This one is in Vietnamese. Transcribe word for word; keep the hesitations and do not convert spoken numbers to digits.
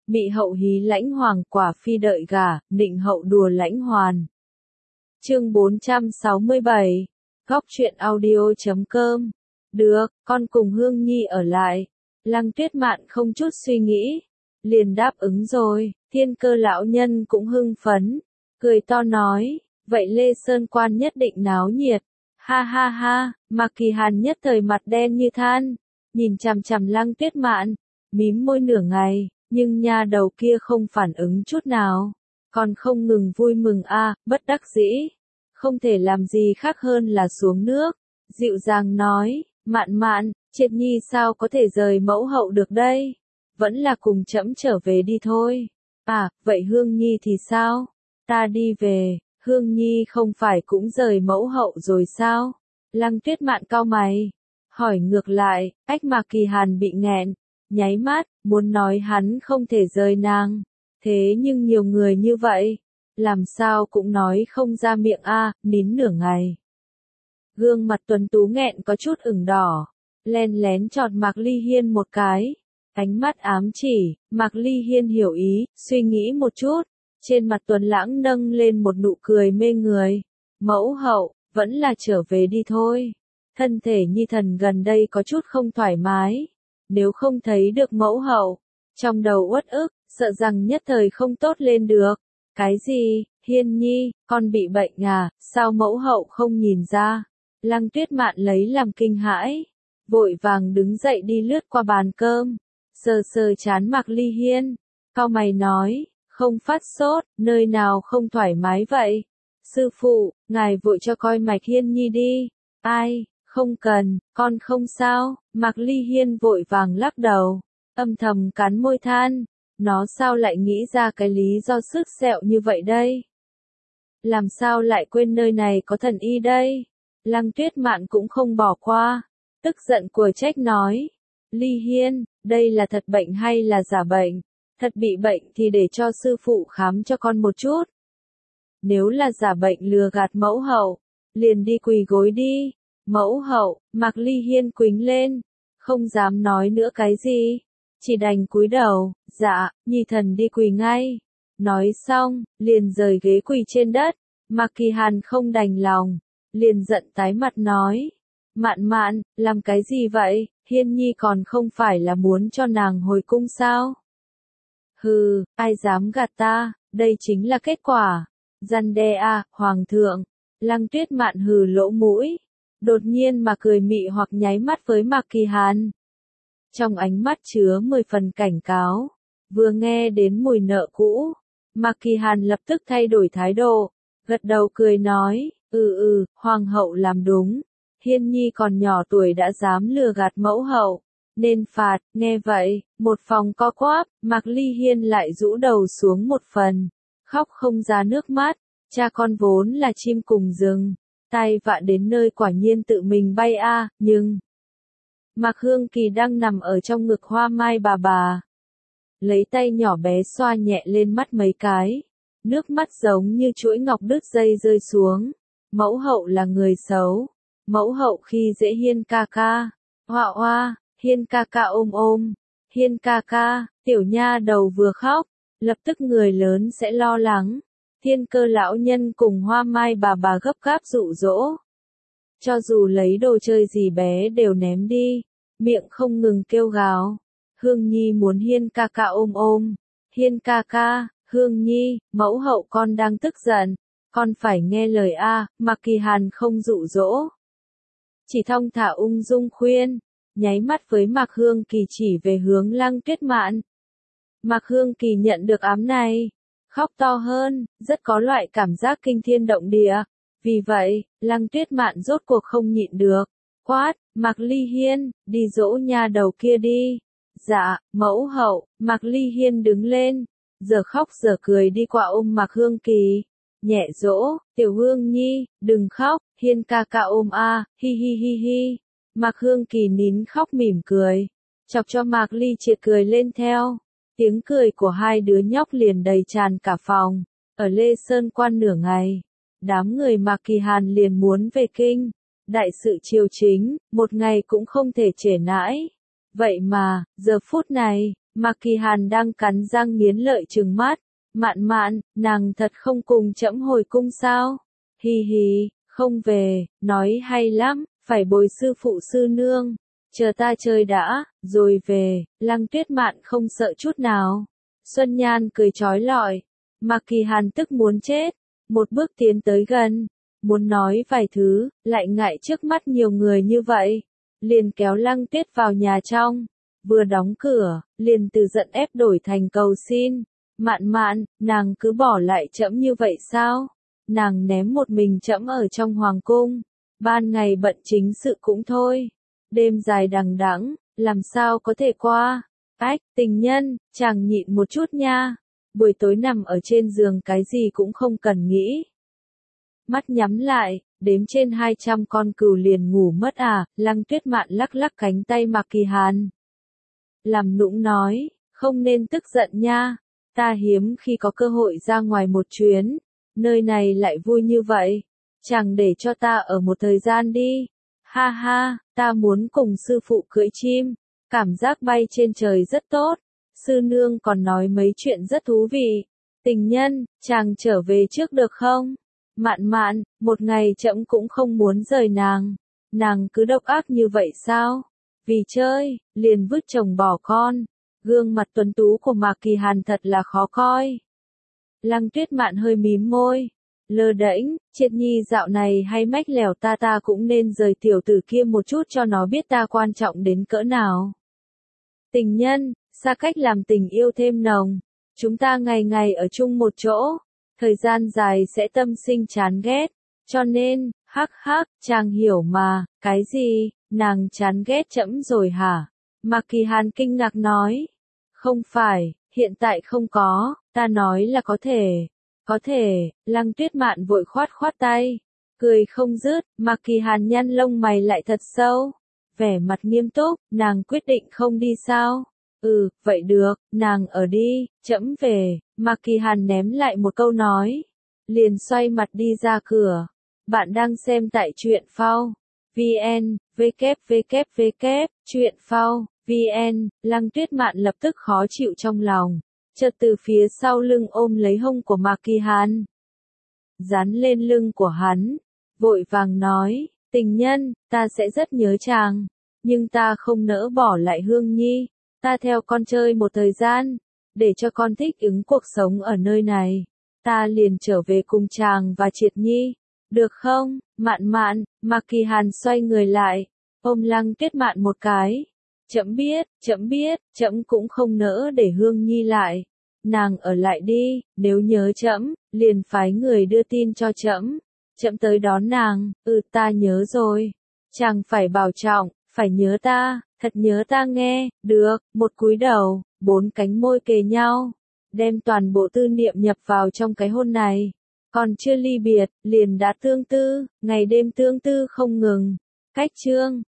Mị hậu hí lãnh hoàng, quả phi đợi gả, nịnh hậu đùa lãnh hoàn. Chương bốn trăm sáu mươi bảy. Góc truyện audio chấm com. Được, con cùng Hương Nhi ở lại. Lăng Tuyết Mạn không chút suy nghĩ, liền đáp ứng rồi. Thiên Cơ lão nhân cũng hưng phấn, cười to nói, vậy Lê Sơn Quan nhất định náo nhiệt. Ha ha ha, Mạc Kỳ Hàn nhất thời mặt đen như than, nhìn chằm chằm Lăng Tuyết Mạn, mím môi nửa ngày, nhưng nha đầu kia không phản ứng chút nào, còn không ngừng vui mừng a, à, bất đắc dĩ, không thể làm gì khác hơn là xuống nước, dịu dàng nói, Mạn Mạn, Triệt Nhi sao có thể rời mẫu hậu được đây, vẫn là cùng trẫm trở về đi thôi. À, vậy Hương Nhi thì sao? Ta đi về, Hương Nhi không phải cũng rời mẫu hậu rồi sao? Lăng Tuyết Mạn cau mày, hỏi ngược lại, ách Mạc Kỳ Hàn bị nghẹn, nháy mắt, muốn nói hắn không thể rời nàng, thế nhưng nhiều người như vậy, làm sao cũng nói không ra miệng a, à, nín nửa ngày. Gương mặt tuấn tú nghẹn có chút ửng đỏ, len lén chọt Mạc Ly Hiên một cái, ánh mắt ám chỉ, Mạc Ly Hiên hiểu ý, suy nghĩ một chút, trên mặt Tuấn Lãng nâng lên một nụ cười mê người, mẫu hậu, vẫn là trở về đi thôi, thân thể Nhi thần gần đây có chút không thoải mái, nếu không thấy được mẫu hậu, trong đầu uất ức, sợ rằng nhất thời không tốt lên được. Cái gì, Hiên Nhi, con bị bệnh à, sao mẫu hậu không nhìn ra? Lăng Tuyết Mạn lấy làm kinh hãi, vội vàng đứng dậy đi lướt qua bàn cơm, sờ sờ chán Mạc Ly Hiên, cau mày nói, không phát sốt, nơi nào không thoải mái vậy? Sư phụ, ngài vội cho coi mạch Hiên Nhi đi. Ai, không cần, con không sao. Mạc Ly Hiên vội vàng lắc đầu, âm thầm cắn môi than, nó sao lại nghĩ ra cái lý do sức sẹo như vậy đây? Làm sao lại quên nơi này có thần y đây? Lăng Tuyết Mạn cũng không bỏ qua, tức giận của trách nói, Ly Hiên, đây là thật bệnh hay là giả bệnh? Thật bị bệnh thì để cho sư phụ khám cho con một chút. Nếu là giả bệnh lừa gạt mẫu hậu, liền đi quỳ gối đi. Mẫu hậu, Mạc Ly Hiên quỳ lên, không dám nói nữa cái gì, chỉ đành cúi đầu, dạ, Nhi thần đi quỳ ngay. Nói xong, liền rời ghế quỳ trên đất, Mạc Kỳ Hàn không đành lòng, liền giận tái mặt nói, Mạn Mạn, làm cái gì vậy, Hiên Nhi còn không phải là muốn cho nàng hồi cung sao? Hừ, ai dám gạt ta, đây chính là kết quả. Răn đe a, Hoàng thượng. Lăng Tuyết Mạn hừ lỗ mũi, đột nhiên mà cười mị hoặc nháy mắt với Mạc Kỳ Hàn. Trong ánh mắt chứa mười phần cảnh cáo, vừa nghe đến mùi nợ cũ, Mạc Kỳ Hàn lập tức thay đổi thái độ, gật đầu cười nói, ừ ừ, Hoàng hậu làm đúng, Hiên Nhi còn nhỏ tuổi đã dám lừa gạt mẫu hậu, nên phạt. Nghe vậy, một phòng co quắp, Mạc Ly Hiên lại rũ đầu xuống một phần, khóc không ra nước mắt, cha con vốn là chim cùng rừng, tai vạ đến nơi quả nhiên tự mình bay a, à, nhưng Mạc Hương Kỳ đang nằm ở trong ngực Hoa Mai bà bà, lấy tay nhỏ bé xoa nhẹ lên mắt mấy cái, nước mắt giống như chuỗi ngọc đứt dây rơi xuống. Mẫu hậu là người xấu, mẫu hậu khi dễ Hiên ca ca, hoa hoa, Hiên ca ca ôm ôm, Hiên ca ca, tiểu nha đầu vừa khóc, lập tức người lớn sẽ lo lắng. Thiên Cơ lão nhân cùng Hoa Mai bà bà gấp gáp dụ dỗ, cho dù lấy đồ chơi gì bé đều ném đi, miệng không ngừng kêu gào. Hương Nhi muốn Hiên ca ca ôm ôm, Hiên ca ca, Hương Nhi, mẫu hậu con đang tức giận, con phải nghe lời a. Mạc Kỳ Hàn không dụ dỗ, chỉ thong thả ung dung khuyên, nháy mắt với Mạc Hương Kỳ chỉ về hướng Lăng Tuyết Mạn. Mạc Hương Kỳ nhận được ám này, khóc to hơn, rất có loại cảm giác kinh thiên động địa. Vì vậy, Lăng Tuyết Mạn rốt cuộc không nhịn được, quát, Mạc Ly Hiên, đi dỗ nha đầu kia đi. Dạ, mẫu hậu. Mạc Ly Hiên đứng lên, giờ khóc giờ cười đi qua ôm Mạc Hương Kỳ, nhẹ dỗ, tiểu Hương Nhi, đừng khóc, Hiên ca ca ôm a, à, hi hi hi hi. Mạc Hương Kỳ nín khóc mỉm cười, chọc cho Mạc Ly Triệt cười lên theo. Tiếng cười của hai đứa nhóc liền đầy tràn cả phòng. Ở Lê Sơn Quan nửa ngày, đám người Mạc Kỳ Hàn liền muốn về kinh. Đại sự triều chính, một ngày cũng không thể trễ nãi. Vậy mà, giờ phút này, Mạc Kỳ Hàn đang cắn răng nghiến lợi trừng mắt. Mạn Mạn, nàng thật không cùng trẫm hồi cung sao? Hi hi, không về, nói hay lắm, phải bồi sư phụ sư nương. Chờ ta chơi đã, rồi về. Lăng Tuyết Mạn không sợ chút nào. Xuân Nhan cười chói lọi. Mạc Kỳ Hàn tức muốn chết. Một bước tiến tới gần. Muốn nói vài thứ, lại ngại trước mắt nhiều người như vậy. Liền kéo Lăng Tuyết vào nhà trong. Vừa đóng cửa, liền từ giận ép đổi thành cầu xin. Mạn Mạn, nàng cứ bỏ lại trẫm như vậy sao? Nàng ném một mình trẫm ở trong hoàng cung. Ban ngày bận chính sự cũng thôi. Đêm dài đằng đẵng, làm sao có thể qua? Ách, tình nhân, chàng nhịn một chút nha. Buổi tối nằm ở trên giường cái gì cũng không cần nghĩ. Mắt nhắm lại, đếm trên hai trăm con cừu liền ngủ mất à? Lăng Tuyết Mạn lắc lắc cánh tay Mạc Kỳ Hàn. Làm nũng nói, không nên tức giận nha. Ta hiếm khi có cơ hội ra ngoài một chuyến. Nơi này lại vui như vậy. Chàng để cho ta ở một thời gian đi. Ha ha, ta muốn cùng sư phụ cưỡi chim. Cảm giác bay trên trời rất tốt. Sư nương còn nói mấy chuyện rất thú vị. Tình nhân, chàng trở về trước được không? Mạn Mạn, một ngày trẫm cũng không muốn rời nàng. Nàng cứ độc ác như vậy sao? Vì chơi, liền vứt chồng bỏ con. Gương mặt tuấn tú của Mạc Kỳ Hàn thật là khó coi. Lăng Tuyết Mạn hơi mím môi. Lơ đễnh, Triệt Nhi dạo này hay mách lèo ta ta cũng nên rời tiểu tử kia một chút cho nó biết ta quan trọng đến cỡ nào. Tình nhân, xa cách làm tình yêu thêm nồng. Chúng ta ngày ngày ở chung một chỗ. Thời gian dài sẽ tâm sinh chán ghét. Cho nên, hắc hắc, chàng hiểu mà, cái gì, nàng chán ghét trẫm rồi hả? Mạc Kỳ Hàn kinh ngạc nói. Không phải, hiện tại không có, ta nói là có thể. Có thể, Lăng Tuyết Mạn vội khoát khoát tay. Cười không dứt, Mạc Kỳ Hàn nhăn lông mày lại thật sâu. Vẻ mặt nghiêm túc, nàng quyết định không đi sao? Ừ, vậy được, nàng ở đi, trẫm về. Mạc Kỳ Hàn ném lại một câu nói. Liền xoay mặt đi ra cửa. Bạn đang xem tại truyện phao. vn, www, truyện phao, vn, Lăng Tuyết Mạn lập tức khó chịu trong lòng. Chợt từ phía sau lưng ôm lấy hông của Mạc Kỳ Hàn. Dán lên lưng của hắn. Vội vàng nói, tình nhân, ta sẽ rất nhớ chàng. Nhưng ta không nỡ bỏ lại Hương Nhi. Ta theo con chơi một thời gian. Để cho con thích ứng cuộc sống ở nơi này. Ta liền trở về cùng chàng và Triệt Nhi. Được không? Mạn Mạn, Mạc Kỳ Hàn xoay người lại. Ôm Lăng Tuyết Mạn một cái. Trẫm biết, trẫm biết, trẫm cũng không nỡ để Hương Nhi lại. Nàng ở lại đi, nếu nhớ trẫm, liền phái người đưa tin cho trẫm. Trẫm tới đón nàng. Ừ, ta nhớ rồi. Chàng phải bảo trọng, phải nhớ ta, thật nhớ ta nghe. Được, một cúi đầu, bốn cánh môi kề nhau, đem toàn bộ tư niệm nhập vào trong cái hôn này. Còn chưa ly biệt, liền đã tương tư, ngày đêm tương tư không ngừng. Cách chương